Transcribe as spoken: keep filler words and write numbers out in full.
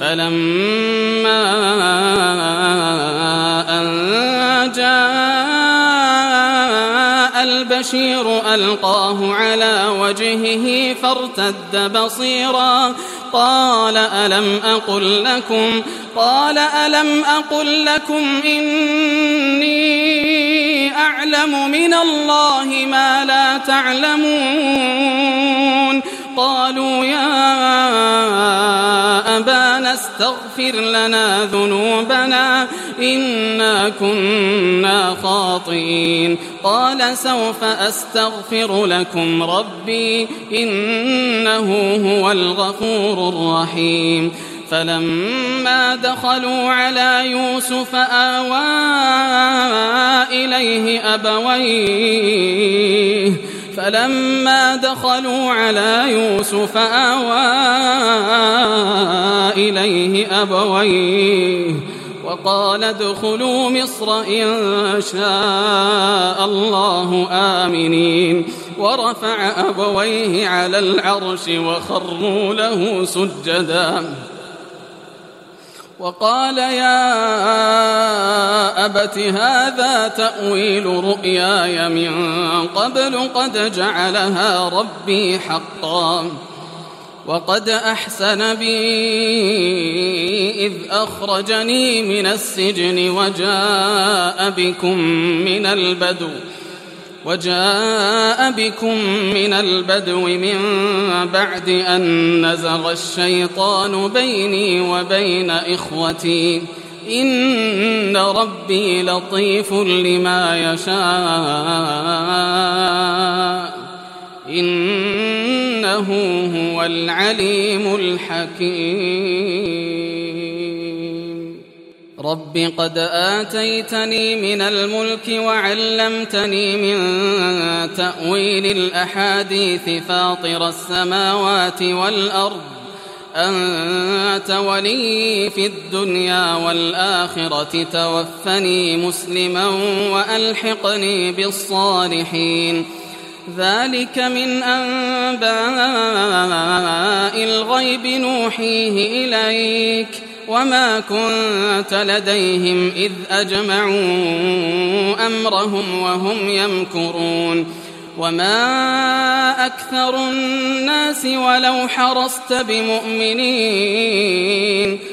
فلما أن جاء البشير ألقاه على وجهه فارتد بصيرا قال ألم أقل لكم قال ألم أقل لكم إني أعلم من الله ما لا تعلمون قالوا يا أبانا استغفر لنا ذنوبنا إنا كنا خاطئين قال سوف أستغفر لكم ربي إنه هو الغفور الرحيم فلما دخلوا على يوسف آوى إليه أبويه فلما دخلوا على يوسف آوى إليه أبويه وقال ادخلوا مصر إن شاء الله آمنين ورفع أبويه على العرش وخروا له سجدا وقال يا أبت هذا تأويل رؤياي من قبل قد جعلها ربي حقا وقد أحسن بي إذ أخرجني من السجن وجاء بكم من البدو وجاء بكم من البدو من بعد أن نزغ الشيطان بيني وبين إخوتي إن ربي لطيف لما يشاء إنه هو العليم الحكيم رب قد آتيتني من الملك وعلمتني من تأويل الأحاديث فاطر السماوات والأرض أنت ولي في الدنيا والآخرة توفني مسلما وألحقني بالصالحين ذلك من أنباء الغيب نوحيه إليك وما كنت لديهم إذ أجمعوا أمرهم وهم يمكرون وما أكثر الناس ولو حرصت بمؤمنين